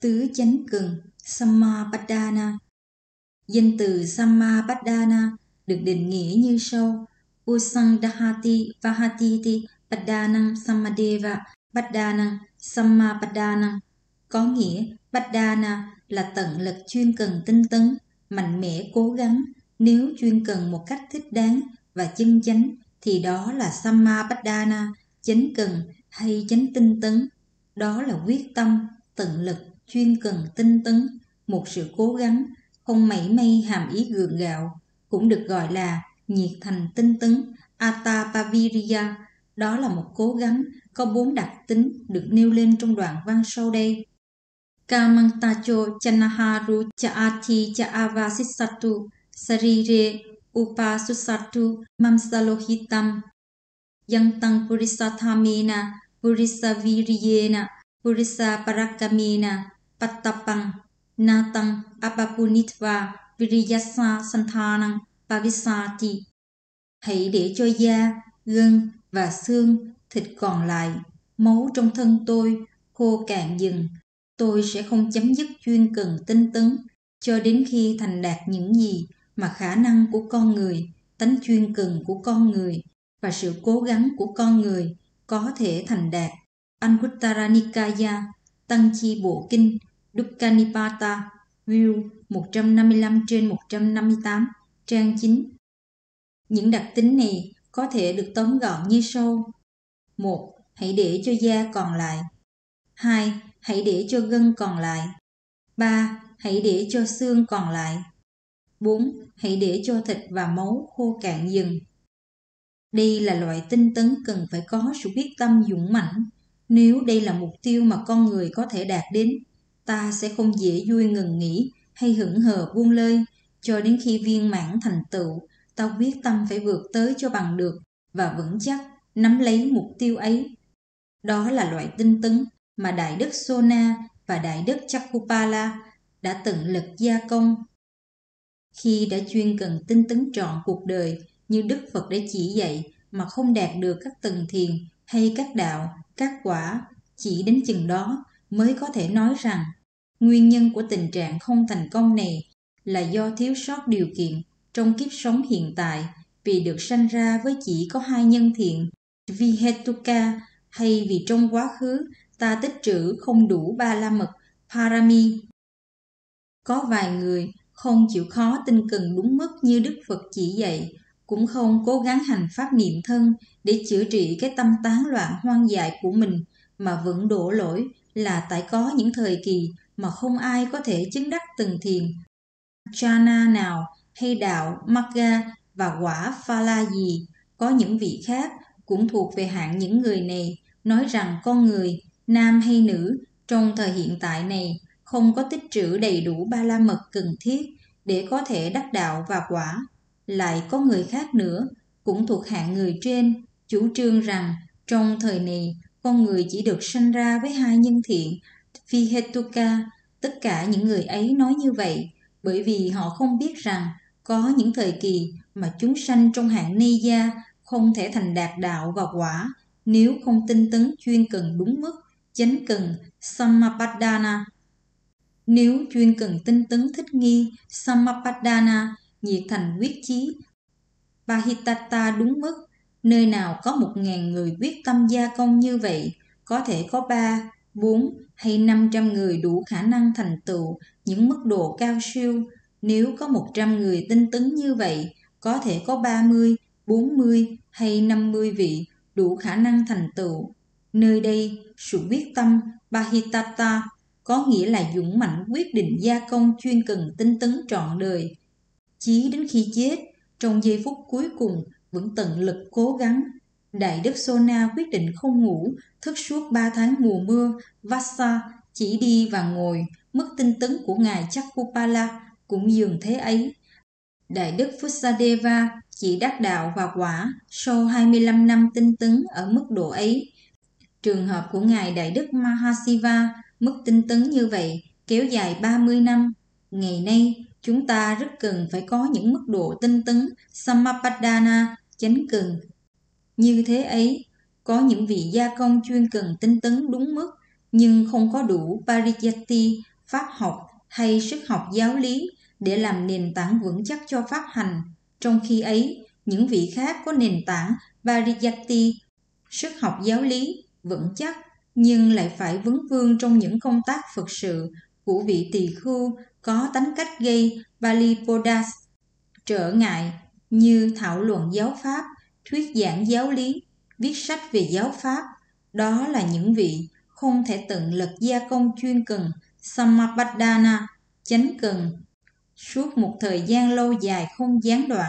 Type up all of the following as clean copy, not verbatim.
tứ chánh cần Sammapadana. Danh từ Sammapadana được định nghĩa như sau: Usandhati Vahatiti Padanang Samadeva Padanang Sammapadanang. Có nghĩa Padana là tận lực chuyên cần tinh tấn, mạnh mẽ cố gắng. Nếu chuyên cần một cách thích đáng và chân chánh thì đó là Sammapadana, chánh cần hay chánh tinh tấn. Đó là quyết tâm, tận lực, chuyên cần tinh tấn, một sự cố gắng, không mảy may hàm ý gượng gạo, cũng được gọi là nhiệt thành tinh tấn, Atapaviriya. Đó là một cố gắng có 4 đặc tính được nêu lên trong đoạn văn sau đây. Kamantacho chanaharu chaati chaavasisatu sarire upasusatu mamsalohitam yantang purisathamena purisaviriyena purisaparakkamena pattapang natang apapunitva viriyasa santhanang pavisati. Hãy để cho da, gân và xương, thịt còn lại, máu trong thân tôi khô cạn dần. Tôi sẽ không chấm dứt chuyên cần tinh tấn cho đến khi thành đạt những gì mà khả năng của con người, tánh chuyên cần của con người và sự cố gắng của con người có thể thành đạt. Anguttara Nikaya, Tăng Chi Bộ Kinh, Dukkanipata, View 155/158, trang 9. Những đặc tính này có thể được tóm gọn như sau. 1. Hãy để cho da còn lại. 2. Hãy để cho gân còn lại. 3. Hãy để cho xương còn lại. 4. Hãy để cho thịt và máu khô cạn dần. Đây là loại tinh tấn cần phải có sự quyết tâm dũng mãnh. Nếu đây là mục tiêu mà con người có thể đạt đến, ta sẽ không dễ vui ngừng nghỉ hay hững hờ buông lơi cho đến khi viên mãn thành tựu. Ta quyết tâm phải vượt tới cho bằng được và vững chắc nắm lấy mục tiêu ấy. Đó là loại tinh tấn mà Đại Đức Sona và Đại Đức Chakkupala đã tận lực gia công. Khi đã chuyên cần tinh tấn trọn cuộc đời như Đức Phật đã chỉ dạy mà không đạt được các tầng thiền hay các đạo, các quả, chỉ đến chừng đó mới có thể nói rằng nguyên nhân của tình trạng không thành công này là do thiếu sót điều kiện trong kiếp sống hiện tại, vì được sanh ra với chỉ có 2 nhân thiện, Vihetuka, hay vì trong quá khứ ta tích trữ không đủ 3 la mật, Parami. Có vài người không chịu khó tinh cần đúng mức như Đức Phật chỉ dạy, cũng không cố gắng hành pháp niệm thân để chữa trị cái tâm tán loạn hoang dại của mình, mà vẫn đổ lỗi là tại có những thời kỳ mà không ai có thể chứng đắc tầng thiền Jhana nào hay đạo Magga và quả Phala gì. Có những vị khác cũng thuộc về hạng những người này, nói rằng con người, nam hay nữ, trong thời hiện tại này không có tích trữ đầy đủ 3 la mật cần thiết để có thể đắc đạo và quả. Lại có người khác nữa, cũng thuộc hạng người trên, chủ trương rằng trong thời này con người chỉ được sanh ra với 2 nhân thiện, Vihetuka. Tất cả những người ấy nói như vậy bởi vì họ không biết rằng có những thời kỳ mà chúng sanh trong hạng Neya không thể thành đạt đạo và quả nếu không tinh tấn chuyên cần đúng mức, chánh cần Sammapadana. Nếu chuyên cần tinh tấn thích nghi Sammapadana, nhiệt thành quyết chí Pahitata đúng mức, nơi nào có 1.000 người quyết tâm gia công như vậy, có thể có 3, 4 hay 500 người đủ khả năng thành tựu những mức độ cao siêu. Nếu có 100 người tinh tấn như vậy, có thể có 30, 40 hay 50 vị đủ khả năng thành tựu. Nơi đây, sự quyết tâm Pahitata có nghĩa là dũng mãnh quyết định gia công chuyên cần tinh tấn trọn đời, chí đến khi chết, trong giây phút cuối cùng vẫn tận lực cố gắng. Đại Đức Sona quyết định không ngủ, thức suốt 3 tháng mùa mưa, Vassa, chỉ đi và ngồi. Mức tinh tấn của Ngài Chakkupala cũng dường thế ấy. Đại Đức Vussadeva chỉ đắc đạo và quả sau 25 năm tinh tấn ở mức độ ấy. Trường hợp của Ngài Đại Đức Mahasiva, mức tinh tấn như vậy kéo dài 30 năm. Ngày nay, chúng ta rất cần phải có những mức độ tinh tấn Sammapadana, chánh cần. Như thế ấy, có những vị gia công chuyên cần tinh tấn đúng mức, nhưng không có đủ Parijati pháp học hay sức học giáo lý để làm nền tảng vững chắc cho pháp hành. Trong khi ấy, những vị khác có nền tảng Pariyatti, sức học giáo lý, vững chắc, nhưng lại phải vững vương trong những công tác Phật sự của vị tỳ khưu có tính cách gây Palipodas, trở ngại như thảo luận giáo pháp, thuyết giảng giáo lý, viết sách về giáo pháp. Đó là những vị không thể tận lực gia công chuyên cần Samapadana, chánh cần, suốt một thời gian lâu dài không gián đoạn.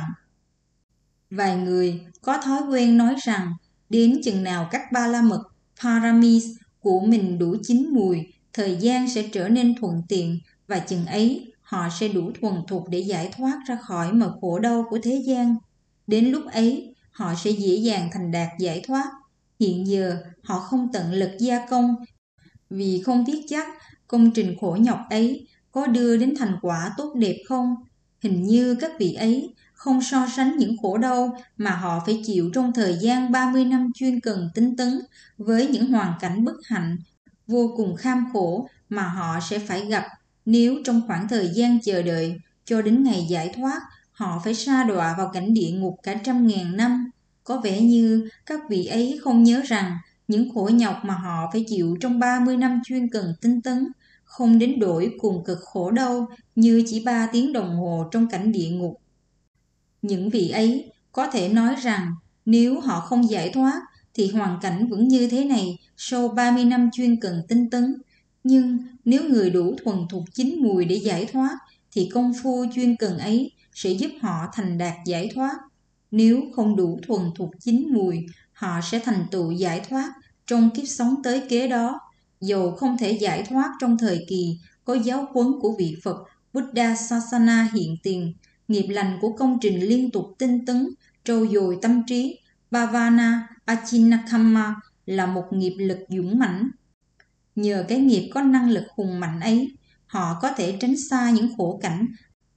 Vài người có thói quen nói rằng đến chừng nào các ba la mật Paramis của mình đủ chín mùi, thời gian sẽ trở nên thuận tiện và chừng ấy họ sẽ đủ thuần thục để giải thoát ra khỏi mọi khổ đau của thế gian. Đến lúc ấy họ sẽ dễ dàng thành đạt giải thoát. Hiện giờ họ không tận lực gia công vì không biết chắc công trình khổ nhọc ấy có đưa đến thành quả tốt đẹp không. Hình như các vị ấy không so sánh những khổ đau mà họ phải chịu trong thời gian 30 năm chuyên cần tinh tấn với những hoàn cảnh bất hạnh vô cùng kham khổ mà họ sẽ phải gặp nếu trong khoảng thời gian chờ đợi cho đến ngày giải thoát họ phải sa đọa vào cảnh địa ngục cả 100.000 năm. Có vẻ như các vị ấy không nhớ rằng những khổ nhọc mà họ phải chịu trong 30 năm chuyên cần tinh tấn không đến đổi cùng cực khổ đau như chỉ 3 tiếng đồng hồ trong cảnh địa ngục. Những vị ấy có thể nói rằng nếu họ không giải thoát thì hoàn cảnh vẫn như thế này sau 30 năm chuyên cần tinh tấn. Nhưng nếu người đủ thuần thục chín mùi để giải thoát thì công phu chuyên cần ấy sẽ giúp họ thành đạt giải thoát. Nếu không đủ thuần thục chín mùi, họ sẽ thành tựu giải thoát trong kiếp sống tới kế đó, dầu không thể giải thoát trong thời kỳ có giáo huấn của vị Phật Buddha Sasana hiện tiền. Nghiệp lành của công trình liên tục tinh tấn, trau dồi tâm trí, Bhavana Achinnakamma là một nghiệp lực dũng mãnh. Nhờ cái nghiệp có năng lực hùng mạnh ấy, họ có thể tránh xa những khổ cảnh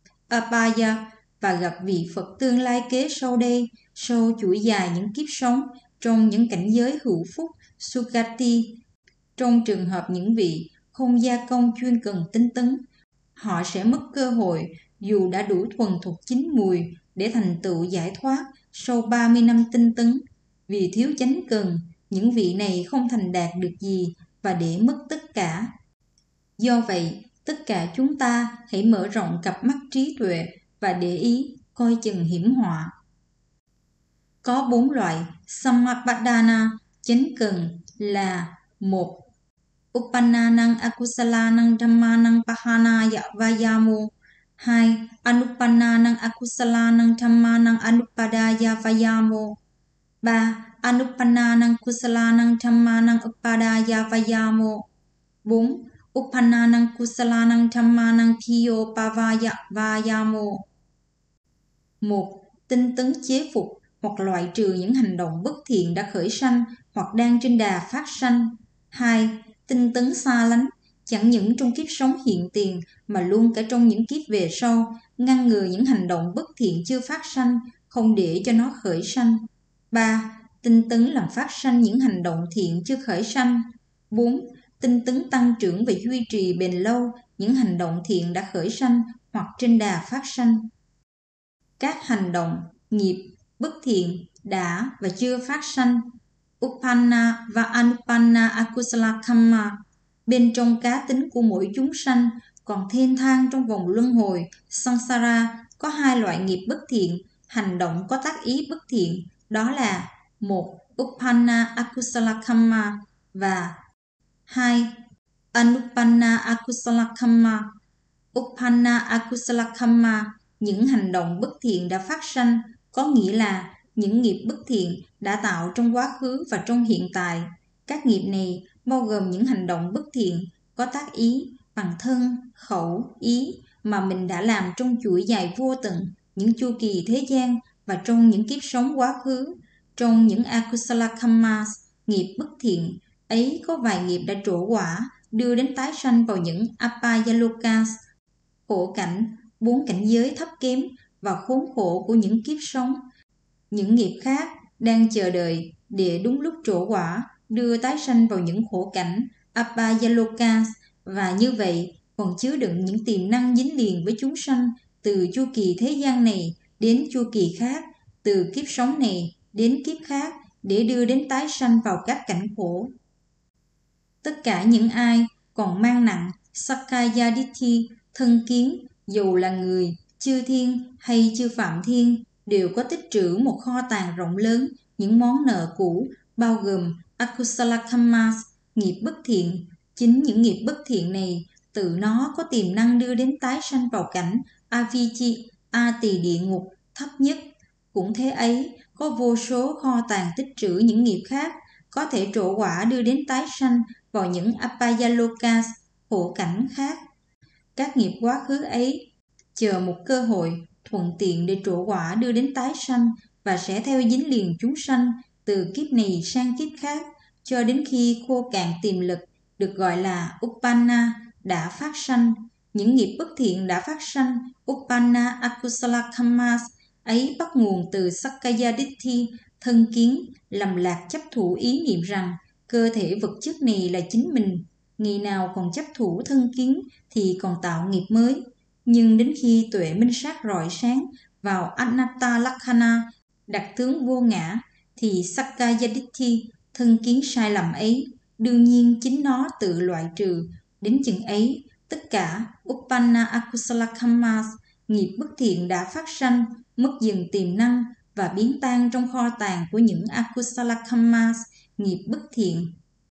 Apaya và gặp vị Phật tương lai kế sau đây, sau chuỗi dài những kiếp sống trong những cảnh giới hữu phúc Sukati. Trong trường hợp những vị không gia công chuyên cần tinh tấn, họ sẽ mất cơ hội dù đã đủ thuần thục chín mùi để thành tựu giải thoát sau 30 năm tinh tấn. Vì thiếu chánh cần, những vị này không thành đạt được gì và để mất tất cả. Do vậy, tất cả chúng ta hãy mở rộng cặp mắt trí tuệ và để ý coi chừng hiểm họa. Có 4 loại Samapadana chánh cần là: 1. Upannanang akusalanang dhammanang pahanaya vayamo. 2. Anupannanang akusalanang dhammanang anupadaya vayamo. 3. Anupannanang kusalanang dhammanang upadaya vayamo. 4. Upannanang kusalanang dhammanang thiyo pavaya vayamo. 1. Tinh tấn chế phục hoặc loại trừ những hành động bất thiện đã khởi sanh hoặc đang trên đà phát sanh. 2. Tinh tấn xa lánh, chẳng những trong kiếp sống hiện tiền mà luôn cả trong những kiếp về sau, ngăn ngừa những hành động bất thiện chưa phát sanh, không để cho nó khởi sanh. 3. Tinh tấn làm phát sanh những hành động thiện chưa khởi sanh. 4. Tinh tấn tăng trưởng và duy trì bền lâu những hành động thiện đã khởi sanh hoặc trên đà phát sanh. Các hành động, nghiệp, bất thiện đã và chưa phát sanh, Uppanna và Anupanna Akusala Kamma, bên trong cá tính của mỗi chúng sanh còn thênh thang trong vòng luân hồi Samsara có 2 loại nghiệp bất thiện, hành động có tác ý bất thiện, đó là: 1. Uppanna Akusala Kamma và 2. Anupanna Akusala Kamma. Uppanna Akusala Kamma, những hành động bất thiện đã phát sanh, có nghĩa là những nghiệp bất thiện đã tạo trong quá khứ và trong hiện tại. Các nghiệp này bao gồm những hành động bất thiện có tác ý bằng thân, khẩu, ý mà mình đã làm trong chuỗi dài vô tận những chu kỳ thế gian và trong những kiếp sống quá khứ. Trong những Akusala Kammas, nghiệp bất thiện ấy có vài nghiệp đã trổ quả, đưa đến tái sanh vào những Apayalokas, khổ cảnh, 4 cảnh giới thấp kém và khốn khổ của những kiếp sống. Những nghiệp khác đang chờ đợi để đúng lúc trổ quả, đưa tái sanh vào những khổ cảnh Apayalokas, và như vậy còn chứa đựng những tiềm năng dính liền với chúng sanh từ chu kỳ thế gian này đến chu kỳ khác, từ kiếp sống này đến kiếp khác, để đưa đến tái sanh vào các cảnh khổ. Tất cả những ai còn mang nặng Sakkaya Ditthi, thân kiến, dù là người, chư thiên hay chư phạm thiên, đều có tích trữ một kho tàng rộng lớn những món nợ cũ, bao gồm Akusala Kammas, nghiệp bất thiện. Chính những nghiệp bất thiện này tự nó có tiềm năng đưa đến tái sanh vào cảnh Avijji, A Tỳ địa ngục thấp nhất. Cũng thế ấy, có vô số kho tàng tích trữ những nghiệp khác có thể trổ quả đưa đến tái sanh vào những Apayalokas, khổ cảnh khác. Các nghiệp quá khứ ấy chờ một cơ hội thuận tiện để trổ quả đưa đến tái sanh, và sẽ theo dính liền chúng sanh từ kiếp này sang kiếp khác cho đến khi khô cạn tiềm lực, được gọi là Uppanna, đã phát sanh. Những nghiệp bất thiện đã phát sanh Uppanna Akusala Kammas ấy bắt nguồn từ Sakkaya Ditthi, thân kiến, lầm lạc chấp thủ ý niệm rằng cơ thể vật chất này là chính mình. Ngày nào còn chấp thủ thân kiến thì còn tạo nghiệp mới. Nhưng đến khi tuệ minh sát rọi sáng vào Anatta Lakkhana, đặc tướng vô ngã, thì Sakkaya Ditthi, thân kiến sai lầm ấy, đương nhiên chính nó tự loại trừ. Đến chừng ấy, tất cả Uppanna Akusala Kammas, nghiệp bất thiện đã phát sanh, mất dần tiềm năng và biến tan trong kho tàng của những Akusala Kammas, nghiệp bất thiện.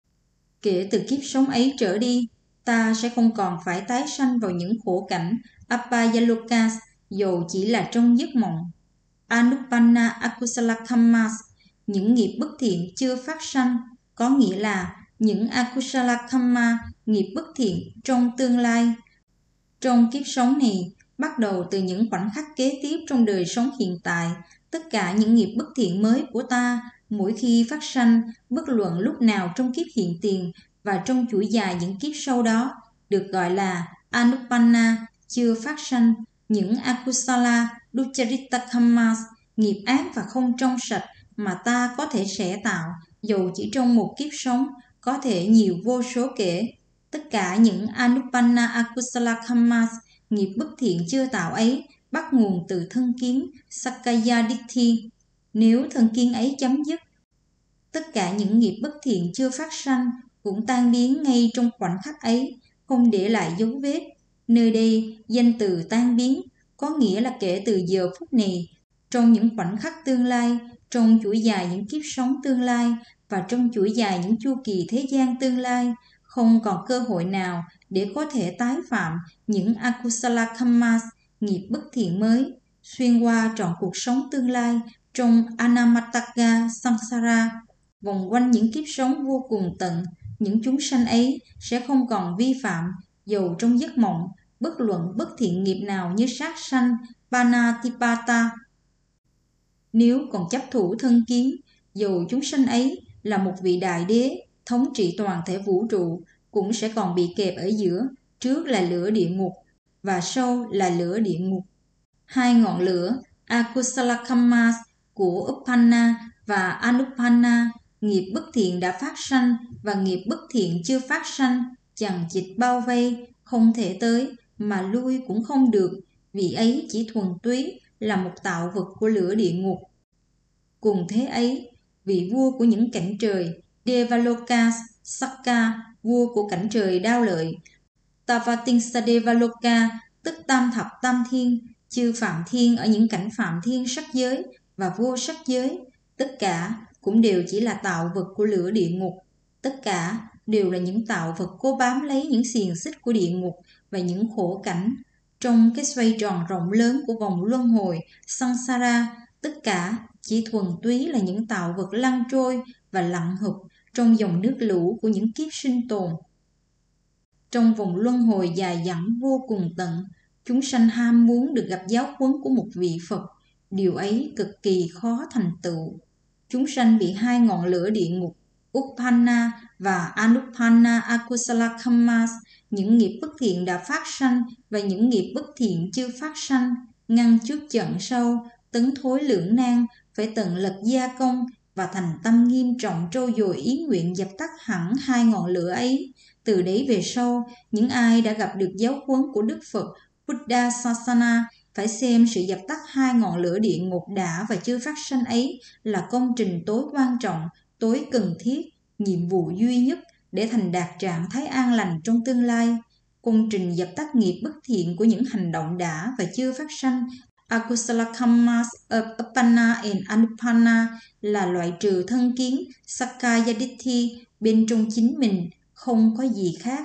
Kể từ kiếp sống ấy trở đi, ta sẽ không còn phải tái sanh vào những khổ cảnh Apayalokas dù chỉ là trong giấc mộng. Anuppanna Akusala Kammas, những nghiệp bất thiện chưa phát sanh, có nghĩa là những Akusala Kamma, nghiệp bất thiện trong tương lai. Trong kiếp sống này, bắt đầu từ những khoảnh khắc kế tiếp trong đời sống hiện tại, tất cả những nghiệp bất thiện mới của ta, mỗi khi phát sanh, bất luận lúc nào trong kiếp hiện tiền và trong chuỗi dài những kiếp sau đó, được gọi là Anuppanna, chưa phát sanh. Những Akusala Duccharita Kammas, nghiệp ác và không trong sạch mà ta có thể sẽ tạo, dù chỉ trong một kiếp sống, có thể nhiều vô số kể. Tất cả những Anuppanna Akusala Kammas, nghiệp bất thiện chưa tạo ấy, bắt nguồn từ thân kiến Sakkaya Ditthi. Nếu thân kiến ấy chấm dứt, tất cả những nghiệp bất thiện chưa phát sanh cũng tan biến ngay trong khoảnh khắc ấy, không để lại dấu vết. Nơi đây, danh từ tan biến có nghĩa là kể từ giờ phút này, trong những khoảnh khắc tương lai, trong chuỗi dài những kiếp sống tương lai và trong chuỗi dài những chu kỳ thế gian tương lai, không còn cơ hội nào để có thể tái phạm những Akusala Kammas, nghiệp bất thiện mới, xuyên qua trọn cuộc sống tương lai trong Anamataka Samsara. Vòng quanh những kiếp sống vô cùng tận, những chúng sanh ấy sẽ không còn vi phạm, dầu trong giấc mộng, bất luận bất thiện nghiệp nào như sát sanh, Panatipata. Nếu còn chấp thủ thân kiến, dù chúng sanh ấy là một vị đại đế, thống trị toàn thể vũ trụ, cũng sẽ còn bị kẹp ở giữa, trước là lửa địa ngục và sau là lửa địa ngục. Hai ngọn lửa Akusala Kammas của Uppanna và Anuppanna, nghiệp bất thiện đã phát sanh và nghiệp bất thiện chưa phát sanh, chằng chịt bao vây, không thể tới mà lui cũng không được, vì ấy chỉ thuần túy là một tạo vật của lửa địa ngục. Cùng thế ấy, vị vua của những cảnh trời Devaloka Sakka, vua của cảnh trời Đao Lợi, Tavatimsa Devaloka, tức tam thập tam thiên, chư phạm thiên ở những cảnh phạm thiên sắc giới và vô sắc giới, tất cả cũng đều chỉ là tạo vật của lửa địa ngục. Tất cả đều là những tạo vật cố bám lấy những xiềng xích của địa ngục và những khổ cảnh. Trong cái xoay tròn rộng lớn của vòng luân hồi Samsara, tất cả chỉ thuần túy là những tạo vật lăn trôi và lặn hụp trong dòng nước lũ của những kiếp sinh tồn. Trong vòng luân hồi dài dẳng vô cùng tận, chúng sanh ham muốn được gặp giáo huấn của một vị Phật. Điều ấy cực kỳ khó thành tựu. Chúng sanh bị hai ngọn lửa địa ngục, Uppanna và Anuppanna Akusala Kammas, những nghiệp bất thiện đã phát sanh và những nghiệp bất thiện chưa phát sanh, ngăn trước trận sau, tấn thối lưỡng nan, phải tận lực gia công và thành tâm nghiêm trọng trau dồi ý nguyện dập tắt hẳn hai ngọn lửa ấy. Từ đấy về sau, những ai đã gặp được giáo huấn của Đức Phật Buddha Sasana phải xem sự dập tắt hai ngọn lửa địa ngục đã và chưa phát sanh ấy là công trình tối quan trọng, tối cần thiết, nhiệm vụ duy nhất để thành đạt trạng thái an lành trong tương lai. Công trình dập tắt nghiệp bất thiện của những hành động đã và chưa phát sanh Akusala Kammas Uppana and Anuppana là loại trừ thân kiến Sakkaya Ditthi bên trong chính mình, không có gì khác.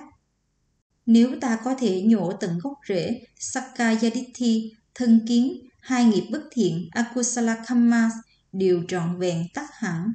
Nếu ta có thể nhổ tận gốc rễ Sakkaya Ditthi, thân kiến, hai nghiệp bất thiện Akusala Kammas đều trọn vẹn tắt hẳn.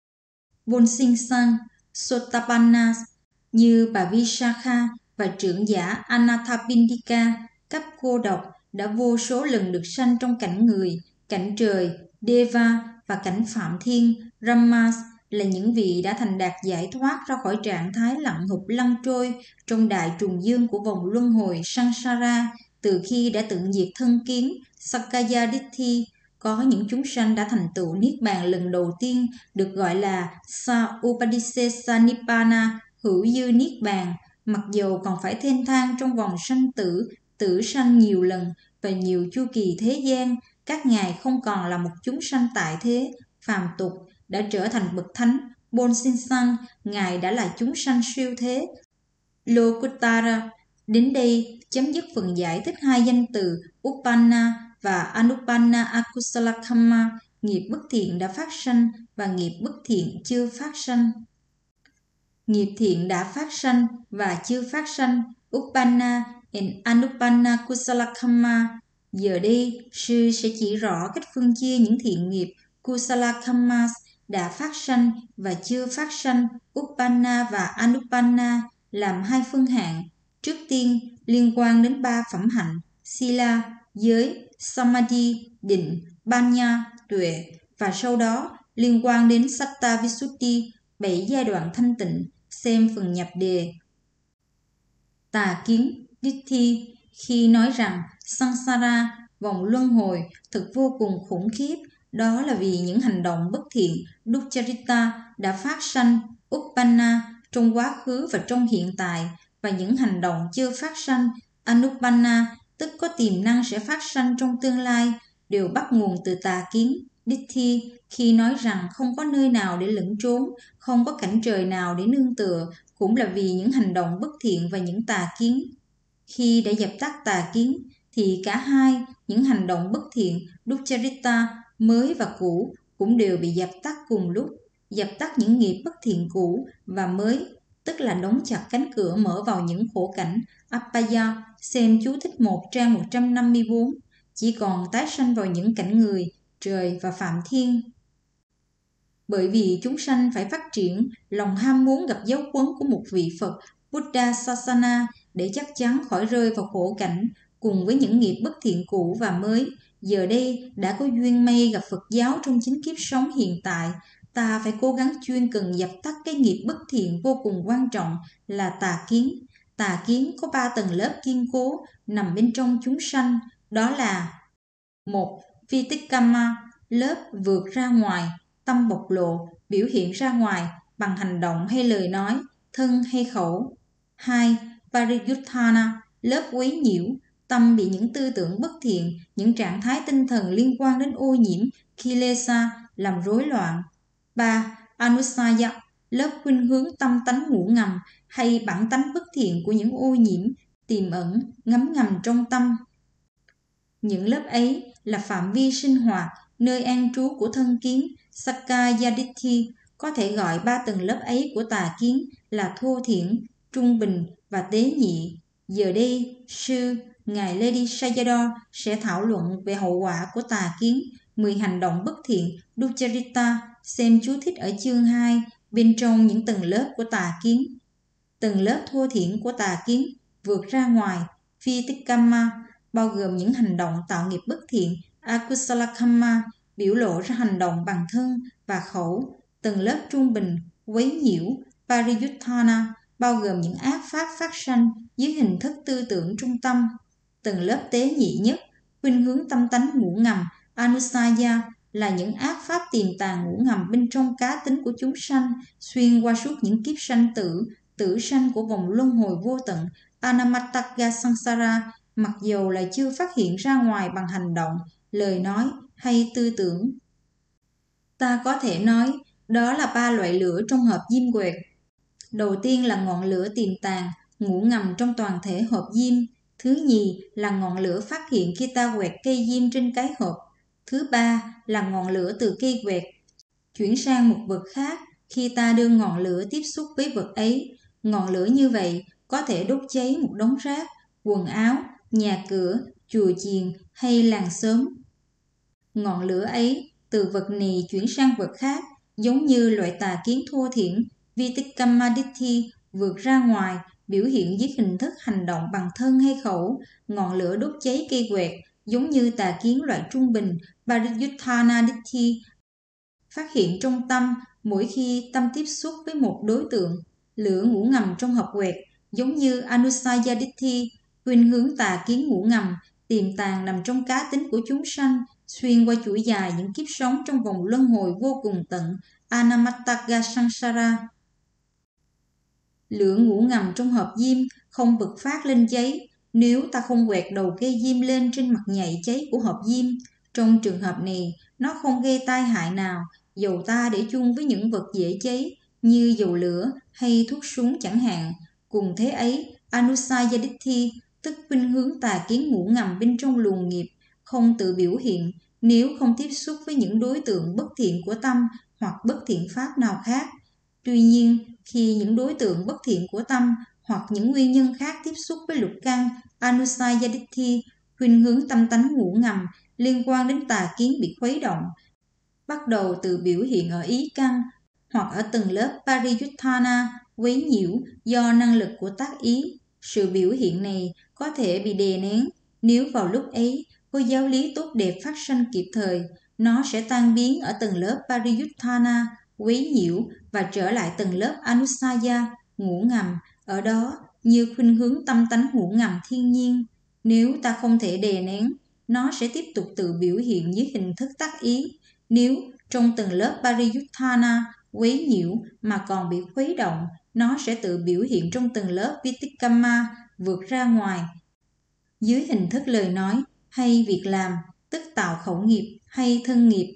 Bonsingsang, Sotapanna như bà Vishakha và trưởng giả Anathapindika, cấp cô độc đã vô số lần được sanh trong cảnh người, cảnh trời, Deva và cảnh Phạm Thiên, Brahmas là những vị đã thành đạt giải thoát ra khỏi trạng thái lặng hụp lăn trôi trong đại trùng dương của vòng luân hồi Sansara từ khi đã tận diệt thân kiến Sakkaya Ditthi. Có những chúng sanh đã thành tựu Niết Bàn lần đầu tiên được gọi là Sa Upadisesa Nibbana, hữu dư Niết Bàn, mặc dầu còn phải thênh thang trong vòng sanh tử, tử sanh nhiều lần và nhiều chu kỳ thế gian. Các ngài không còn là một chúng sanh tại thế, phàm tục, đã trở thành bậc thánh. Bonsingsang, ngài đã là chúng sanh siêu thế, Lokuttara. Đến đây chấm dứt phần giải thích hai danh từ Uppanna và Anupanna Akusala Kamma, nghiệp bất thiện đã phát sanh và nghiệp bất thiện chưa phát sanh. Nghiệp thiện đã phát sanh và chưa phát sanh, Uppanna and Anupanna Kusala Kamma. Giờ đây, sư sẽ chỉ rõ cách phân chia những thiện nghiệp Kusala Kammas đã phát sanh và chưa phát sanh, Uppanna và Anupanna, làm hai phân hạng. Trước tiên, liên quan đến ba phẩm hạnh, Sila, giới, Samadhi, định, Panya, tuệ, và sau đó liên quan đến Satta Visuddhi, 7 giai đoạn thanh tịnh, xem phần nhập đề. Tà kiến, Ditthi, khi nói rằng Sansara, vòng luân hồi, thực vô cùng khủng khiếp, đó là vì những hành động bất thiện, Duccharita, đã phát sanh, Uppanna, trong quá khứ và trong hiện tại, và những hành động chưa phát sanh, Anupanna, tức có tiềm năng sẽ phát sanh trong tương lai, đều bắt nguồn từ tà kiến. Ditthi, khi nói rằng không có nơi nào để lẫn trốn, không có cảnh trời nào để nương tựa, cũng là vì những hành động bất thiện và những tà kiến. Khi đã dập tắt tà kiến, thì cả hai, những hành động bất thiện, Duccharita, mới và cũ, cũng đều bị dập tắt cùng lúc. Dập tắt những nghiệp bất thiện cũ và mới, tức là đóng chặt cánh cửa mở vào những khổ cảnh Appaya, xem chú thích 1 trang 154, chỉ còn tái sanh vào những cảnh người, trời và Phạm Thiên. Bởi vì chúng sanh phải phát triển lòng ham muốn gặp giáo huấn của một vị Phật Buddha Sasana để chắc chắn khỏi rơi vào khổ cảnh cùng với những nghiệp bất thiện cũ và mới. Giờ đây đã có duyên may gặp Phật giáo trong chính kiếp sống hiện tại, ta phải cố gắng chuyên cần dập tắt cái nghiệp bất thiện vô cùng quan trọng là tà kiến. Tà kiến có 3 tầng lớp kiên cố nằm bên trong chúng sanh, đó là: 1. Vitikkamma, lớp vượt ra ngoài, tâm bộc lộ, biểu hiện ra ngoài bằng hành động hay lời nói, thân hay khẩu. 2. Pariyuttana, lớp quấy nhiễu, tâm bị những tư tưởng bất thiện, những trạng thái tinh thần liên quan đến ô nhiễm, kilesa, làm rối loạn. 3. Anusaya, lớp khuynh hướng tâm tánh ngủ ngầm hay bản tánh bất thiện của những ô nhiễm, tiềm ẩn, ngấm ngầm trong tâm. Những lớp ấy là phạm vi sinh hoạt, nơi an trú của thân kiến, Sakkaya Ditthi. Có thể gọi 3 tầng lớp ấy của tà kiến là thô thiển, trung bình và tế nhị. Giờ đây, sư, Ngài Ledi Sayadaw sẽ thảo luận về hậu quả của tà kiến, 10 hành động bất thiện, Duccharita, xem chú thích ở chương 2, bên trong những tầng lớp của tà kiến. Tầng lớp thô thiển của tà kiến vượt ra ngoài, Vitikkamma, bao gồm những hành động tạo nghiệp bất thiện, Akusala Kamma, biểu lộ ra hành động bằng thân và khẩu. Tầng lớp trung bình, quấy nhiễu, Pariyuttana, bao gồm những ác pháp phát sanh dưới hình thức tư tưởng trung tâm. Tầng lớp tế nhị nhất, khuynh hướng tâm tánh ngủ ngầm, Anusaya, là những ác pháp tiềm tàng ngủ ngầm bên trong cá tính của chúng sanh, xuyên qua suốt những kiếp sanh tử, tử sanh của vòng luân hồi vô tận Anamatagga Sansara, mặc dầu là chưa phát hiện ra ngoài bằng hành động, lời nói hay tư tưởng. Ta có thể nói đó là 3 loại lửa trong hộp diêm quẹt. Đầu tiên là ngọn lửa tiềm tàng, ngủ ngầm trong toàn thể hộp diêm. Thứ nhì là ngọn lửa phát hiện khi ta quẹt cây diêm trên cái hộp. Thứ ba là ngọn lửa từ cây quẹt chuyển sang một vật khác khi ta đưa ngọn lửa tiếp xúc với vật ấy. Ngọn lửa như vậy có thể đốt cháy một đống rác, quần áo, nhà cửa, chùa chiền hay làng xóm. Ngọn lửa ấy từ vật này chuyển sang vật khác, giống như loại tà kiến thô thiển Vitikkamaditti vượt ra ngoài, biểu hiện dưới hình thức hành động bằng thân hay khẩu. Ngọn lửa đốt cháy cây quẹt, giống như tà kiến loại trung bình Pariyutthana-ditti, phát hiện trong tâm mỗi khi tâm tiếp xúc với một đối tượng. Lửa ngủ ngầm trong hộp quẹt, giống như Anusaya-ditti, khuynh hướng tà kiến ngủ ngầm, tiềm tàng nằm trong cá tính của chúng sanh, xuyên qua chuỗi dài những kiếp sống trong vòng luân hồi vô cùng tận Anamatagga Sansara. Lửa ngủ ngầm trong hộp diêm không bực phát lên cháy nếu ta không quẹt đầu cây diêm lên trên mặt nhạy cháy của hộp diêm. Trong trường hợp này, nó không gây tai hại nào, dầu ta để chung với những vật dễ cháy như dầu lửa hay thuốc súng chẳng hạn. Cùng thế ấy, Anusaya-ditti, tức khuynh hướng tà kiến ngủ ngầm bên trong luồng nghiệp, không tự biểu hiện nếu không tiếp xúc với những đối tượng bất thiện của tâm hoặc bất thiện pháp nào khác. Tuy nhiên, khi những đối tượng bất thiện của tâm hoặc những nguyên nhân khác tiếp xúc với lục căn Anusaya-ditti, khuynh hướng tâm tánh ngủ ngầm liên quan đến tà kiến bị khuấy động, bắt đầu từ biểu hiện ở ý căn hoặc ở từng lớp Pariyutthana quấy nhiễu do năng lực của tác ý. Sự biểu hiện này có thể bị đè nén. Nếu vào lúc ấy có giáo lý tốt đẹp phát sanh kịp thời, nó sẽ tan biến ở từng lớp Pariyutthana quấy nhiễu và trở lại từng lớp Anusaya ngủ ngầm ở đó như khuynh hướng tâm tánh ngủ ngầm thiên nhiên. Nếu ta không thể đè nén, nó sẽ tiếp tục tự biểu hiện dưới hình thức tác ý. Nếu trong từng lớp Pariyutthana quấy nhiễu mà còn bị khuấy động, nó sẽ tự biểu hiện trong từng lớp Vitikkamma vượt ra ngoài dưới hình thức lời nói hay việc làm, tức tạo khẩu nghiệp hay thân nghiệp.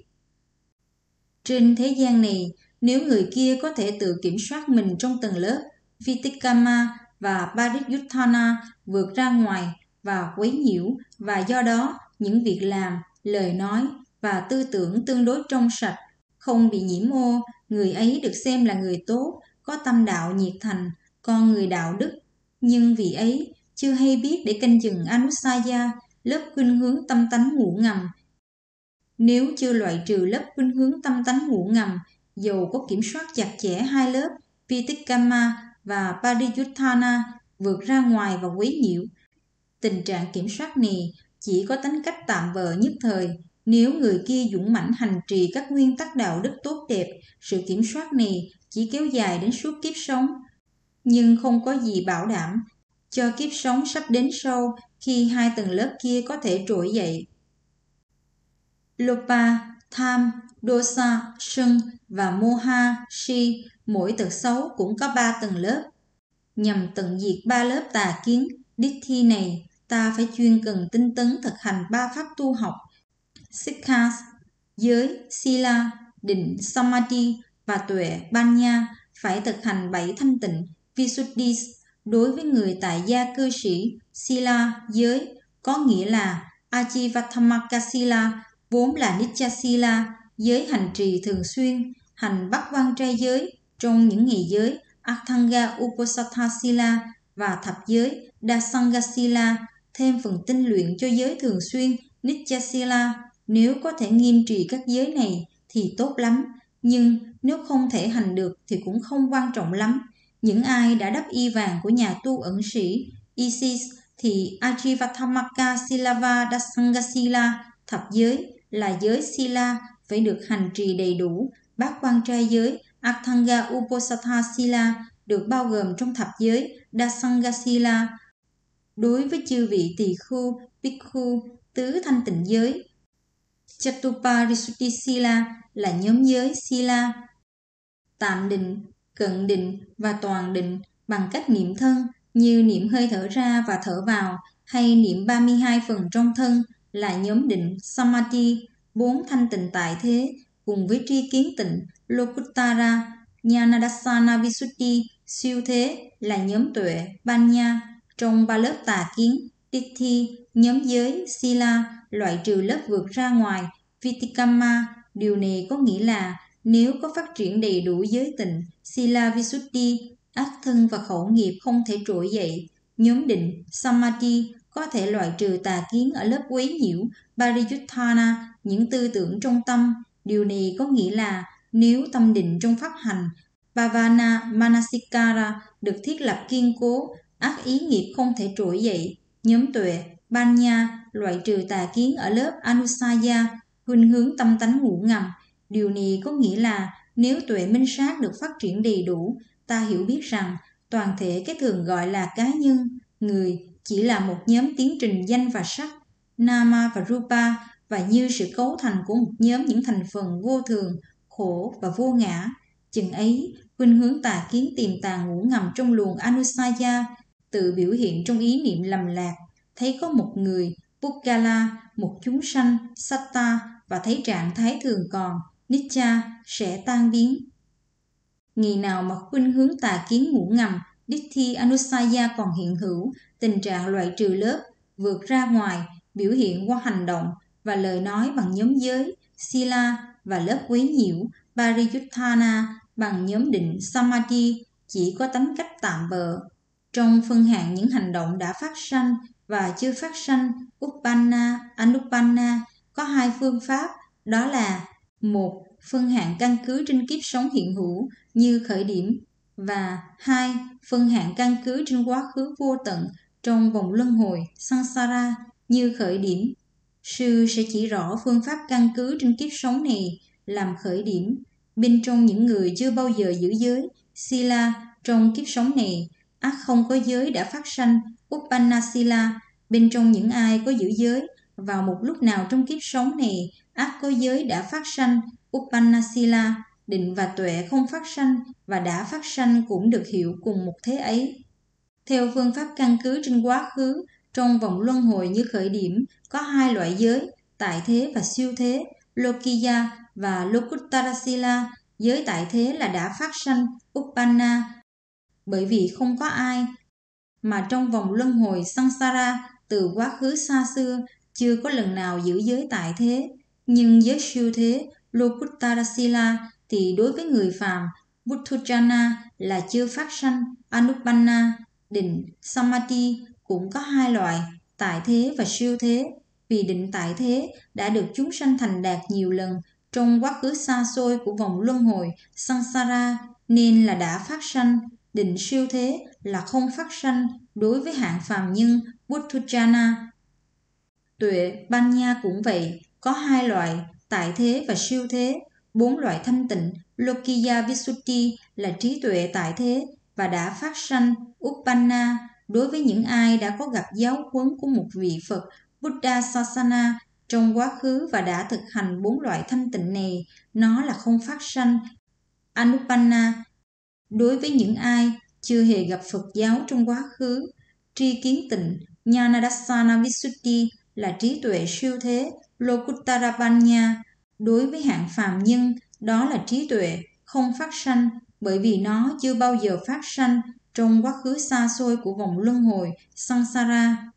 Trên thế gian này, nếu người kia có thể tự kiểm soát mình trong từng lớp Vitikkamma và Pariyutthana vượt ra ngoài và quấy nhiễu, và do đó những việc làm, lời nói và tư tưởng tương đối trong sạch, không bị nhiễm ô, người ấy được xem là người tốt, có tâm đạo nhiệt thành, con người đạo đức. Nhưng vì ấy chưa hay biết để canh chừng Anusaya, lớp khuynh hướng tâm tánh ngủ ngầm. Nếu chưa loại trừ lớp khuynh hướng tâm tánh ngủ ngầm, dầu có kiểm soát chặt chẽ hai lớp Vitikkamma và Pariyutthana vượt ra ngoài và quấy nhiễu, tình trạng kiểm soát này chỉ có tính cách tạm bợ nhất thời. Nếu người kia dũng mãnh hành trì các nguyên tắc đạo đức tốt đẹp, sự kiểm soát này chỉ kéo dài đến suốt kiếp sống, nhưng không có gì bảo đảm cho kiếp sống sắp đến sau khi hai tầng lớp kia có thể trỗi dậy. Lopa, tham, dosa, sân và moha, si, mỗi tật xấu cũng có 3 tầng lớp. Nhằm tận diệt 3 lớp tà kiến, ditthi này, ta phải chuyên cần tinh tấn thực hành 3 pháp tu học: Sikkha, giới, sila, định, samadhi và tuệ, panya. Phải thực hành 7 thanh tịnh, visuddhis. Đối với người tại gia cư sĩ, sila, giới, có nghĩa là Ajivattamaka sila, vốn là Nitya sila, giới hành trì thường xuyên, hành bắt quan trai giới trong những ngày giới, Ashtanga Uposatha sila và thập giới, Dasanga sila, thêm phần tinh luyện cho giới thường xuyên, Nitya sila. Nếu có thể nghiêm trì các giới này thì tốt lắm, nhưng nếu không thể hành được thì cũng không quan trọng lắm. Những ai đã đắp y vàng của nhà tu ẩn sĩ Isis thì Ajivattamaka Silava Dasanga Sila, thập giới là giới Sila, phải được hành trì đầy đủ. Bát quan trai giới Ashtanga Uposatha Sila được bao gồm trong thập giới Dasanga Sila. Đối với chư vị tỳ khưu, bhikkhu, tứ thanh tịnh giới, Chatuparisuddhi Sila là nhóm giới Sila. Tạm định, cận định và toàn định bằng cách niệm thân như niệm hơi thở ra và thở vào hay niệm 32 phần trong thân là nhóm định Samadhi, 4 thanh tịnh tại thế cùng với tri kiến tịnh Lokuttara, Jnanadassana Visuddhi, siêu thế là nhóm tuệ Panya. Trong 3 lớp tà kiến Ditthi, nhóm giới Sila loại trừ lớp vượt ra ngoài Vitikamma. Điều này có nghĩa là nếu có phát triển đầy đủ giới tịnh Sila Visuddhi, ác thân và khẩu nghiệp không thể trỗi dậy. Nhóm định Samadhi có thể loại trừ tà kiến ở lớp quấy nhiễu Pariyuttana, những tư tưởng trong tâm. Điều này có nghĩa là nếu tâm định trong pháp hành Bhavana Manasikara được thiết lập kiên cố, ác ý nghiệp không thể trỗi dậy. Nhóm tuệ Panya loại trừ tà kiến ở lớp Anusaya, khuynh hướng tâm tánh ngủ ngầm. Điều này có nghĩa là nếu tuệ minh sát được phát triển đầy đủ, ta hiểu biết rằng toàn thể cái thường gọi là cá nhân, người chỉ là một nhóm tiến trình danh và sắc, Nama và Rupa, và như sự cấu thành của một nhóm những thành phần vô thường, khổ và vô ngã. Chừng ấy, khuynh hướng tà kiến tiềm tàng ngủ ngầm trong luồng Anusaya, tự biểu hiện trong ý niệm lầm lạc, thấy có một người, Puggala, một chúng sanh, Satta, và thấy trạng thái thường còn, Nitya, sẽ tan biến. Ngày nào mà khuynh hướng tà kiến ngủ ngầm, Ditthi Anusaya còn hiện hữu, tình trạng loại trừ lớp, vượt ra ngoài, biểu hiện qua hành động và lời nói bằng nhóm giới, Sila, và lớp quấy nhiễu, Pariyuttana, bằng nhóm định Samadhi, chỉ có tánh cách tạm bợ. Trong phân hạng những hành động đã phát sanh và chưa phát sanh, Uppanna, Anupanna, có 2 phương pháp, đó là: 1. Phân hạng căn cứ trên kiếp sống hiện hữu như khởi điểm, và 2. Phân hạng căn cứ trên quá khứ vô tận trong vòng luân hồi Samsara như khởi điểm. Sư sẽ chỉ rõ phương pháp căn cứ trên kiếp sống này làm khởi điểm. Bên trong những người chưa bao giờ giữ giới Sila trong kiếp sống này, ắt không có giới đã phát sanh Uppanna Sila. Bên trong những ai có giữ giới vào một lúc nào trong kiếp sống này, ắt có giới đã phát sanh Uppanna Sila. Định và tuệ không phát sanh và đã phát sanh cũng được hiểu cùng một thế ấy. Theo phương pháp căn cứ trên quá khứ trong vòng luân hồi như khởi điểm, có 2 loại giới, tại thế và siêu thế, Lokiya và Lokuttara Sila. Giới tại thế là đã phát sanh Uppanna, bởi vì không có ai mà trong vòng luân hồi Samsara từ quá khứ xa xưa chưa có lần nào giữ giới tại thế. Nhưng giới siêu thế Lokuttara Sila thì đối với người phàm Buddhajana là chưa phát sanh Anupanna. Định Samadhi cũng có 2 loại, tại thế và siêu thế. Vì định tại thế đã được chúng sanh thành đạt nhiều lần trong quá khứ xa xôi của vòng luân hồi Samsara nên là đã phát sanh. Định siêu thế là không phát sanh đối với hạng phàm nhân Buddhajana. Tuệ Panya cũng vậy, có 2 loại, tại thế và siêu thế. 4 loại thanh tịnh Lokiya Visuddhi là trí tuệ tại thế và đã phát sanh Uppanna đối với những ai đã có gặp giáo huấn của một vị Phật Buddha Sasana trong quá khứ và đã thực hành 4 loại thanh tịnh này. Nó là không phát sanh Anupanna đối với những ai chưa hề gặp Phật giáo trong quá khứ. Tri kiến tịnh Jnanadassana Visuddhi là trí tuệ siêu thế Lokuttara Panya đối với hạng phàm nhân, đó là trí tuệ không phát sanh bởi vì nó chưa bao giờ phát sanh trong quá khứ xa xôi của vòng luân hồi Samsara.